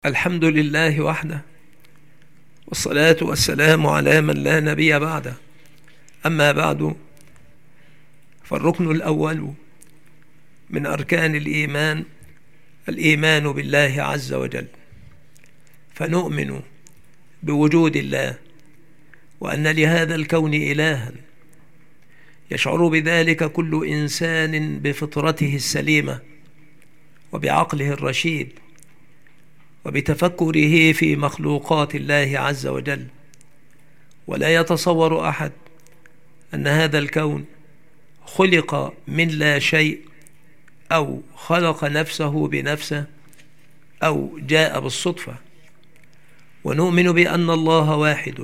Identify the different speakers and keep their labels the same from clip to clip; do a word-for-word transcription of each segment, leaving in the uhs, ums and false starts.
Speaker 1: الحمد لله وحده، والصلاة والسلام على من لا نبي بعده. أما بعد، فالركن الأول من أركان الإيمان الإيمان بالله عز وجل، فنؤمن بوجود الله، وأن لهذا الكون إلها يشعر بذلك كل إنسان بفطرته السليمة وبعقله الرشيد وبتفكره في مخلوقات الله عز وجل. ولا يتصور أحد أن هذا الكون خلق من لا شيء، أو خلق نفسه بنفسه، أو جاء بالصدفة. ونؤمن بأن الله واحد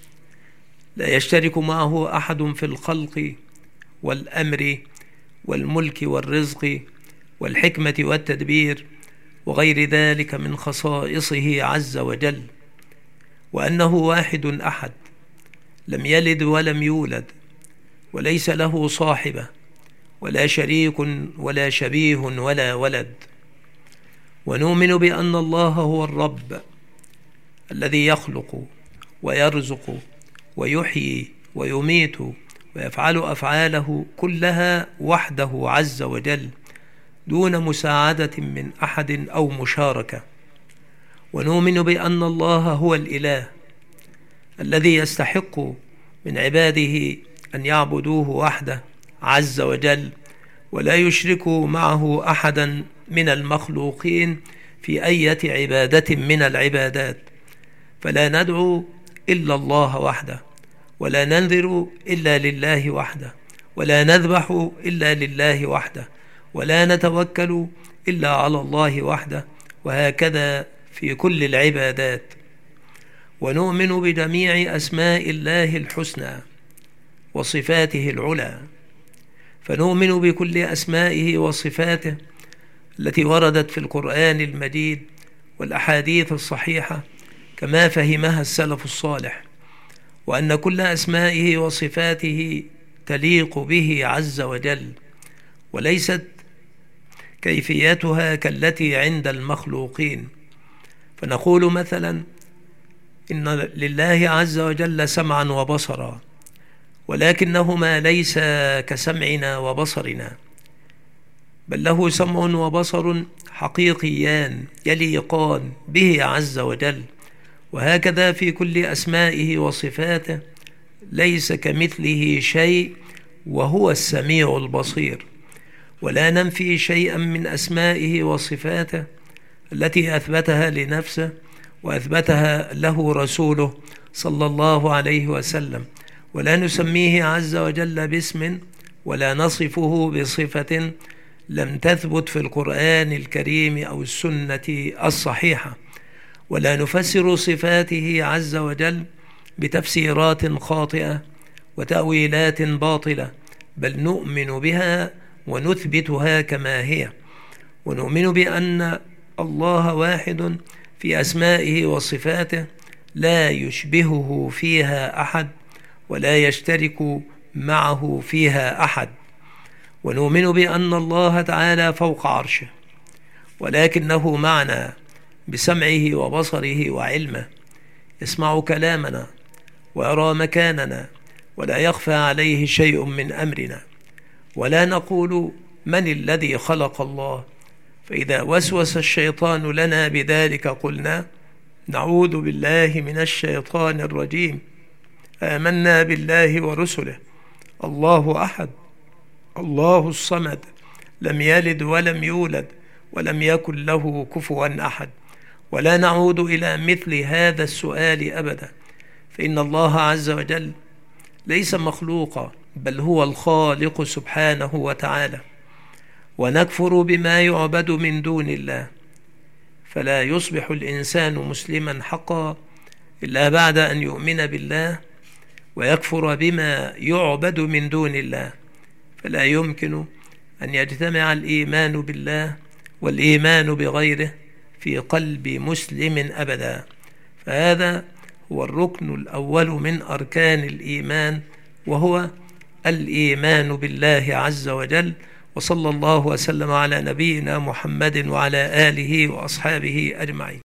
Speaker 1: لا يشترك معه أحد في الخلق والأمر والملك والرزق والحكمة والتدبير وغير ذلك من خصائصه عز وجل، وأنه واحد أحد لم يلد ولم يولد، وليس له صاحبة ولا شريك ولا شبيه ولا ولد. ونؤمن بأن الله هو الرب الذي يخلق ويرزق ويحيي ويميت ويفعل أفعاله كلها وحده عز وجل دون مساعدة من أحد أو مشاركة. ونؤمن بأن الله هو الإله الذي يستحق من عباده أن يعبدوه وحده عز وجل، ولا يشركوا معه أحدا من المخلوقين في أي عبادة من العبادات. فلا ندعو إلا الله وحده، ولا ننذر إلا لله وحده، ولا نذبح إلا لله وحده، ولا نتوكل إلا على الله وحده، وهكذا في كل العبادات. ونؤمن بجميع أسماء الله الحسنى وصفاته العلى، فنؤمن بكل أسمائه وصفاته التي وردت في القرآن المجيد والأحاديث الصحيحة كما فهمها السلف الصالح، وأن كل أسمائه وصفاته تليق به عز وجل، وليست كيفيتها كالتي عند المخلوقين. فنقول مثلا إن لله عز وجل سمعا وبصرا، ولكنهما ليس كسمعنا وبصرنا، بل له سمع وبصر حقيقيان يليقان به عز وجل. وهكذا في كل أسمائه وصفاته ليس كمثله شيء وهو السميع البصير. ولا ننفي شيئا من أسمائه وصفاته التي أثبتها لنفسه وأثبتها له رسوله صلى الله عليه وسلم، ولا نسميه عز وجل باسم ولا نصفه بصفة لم تثبت في القرآن الكريم أو السنة الصحيحة. ولا نفسر صفاته عز وجل بتفسيرات خاطئة وتأويلات باطلة، بل نؤمن بها ونثبتها كما هي. ونؤمن بأن الله واحد في أسمائه وصفاته لا يشبهه فيها أحد، ولا يشترك معه فيها أحد. ونؤمن بأن الله تعالى فوق عرشه، ولكنه معنا بسمعه وبصره وعلمه، يسمع كلامنا ويرى مكاننا، ولا يخفى عليه شيء من أمرنا. ولا نقول من الذي خلق الله، فإذا وسوس الشيطان لنا بذلك قلنا نعوذ بالله من الشيطان الرجيم، آمنا بالله ورسله، الله أحد الله الصمد، لم يلد ولم يولد ولم يكن له كفوا أحد. ولا نعود إلى مثل هذا السؤال أبدا، فإن الله عز وجل ليس مخلوقا، بل هو الخالق سبحانه وتعالى. ونكفر بما يعبد من دون الله، فلا يصبح الإنسان مسلما حقا إلا بعد أن يؤمن بالله ويكفر بما يعبد من دون الله. فلا يمكن أن يجتمع الإيمان بالله والإيمان بغيره في قلب مسلم أبدا. فهذا هو الركن الأول من أركان الإيمان، وهو الإيمان بالله عز وجل. وصلى الله وسلم على نبينا محمد وعلى آله وأصحابه أجمعين.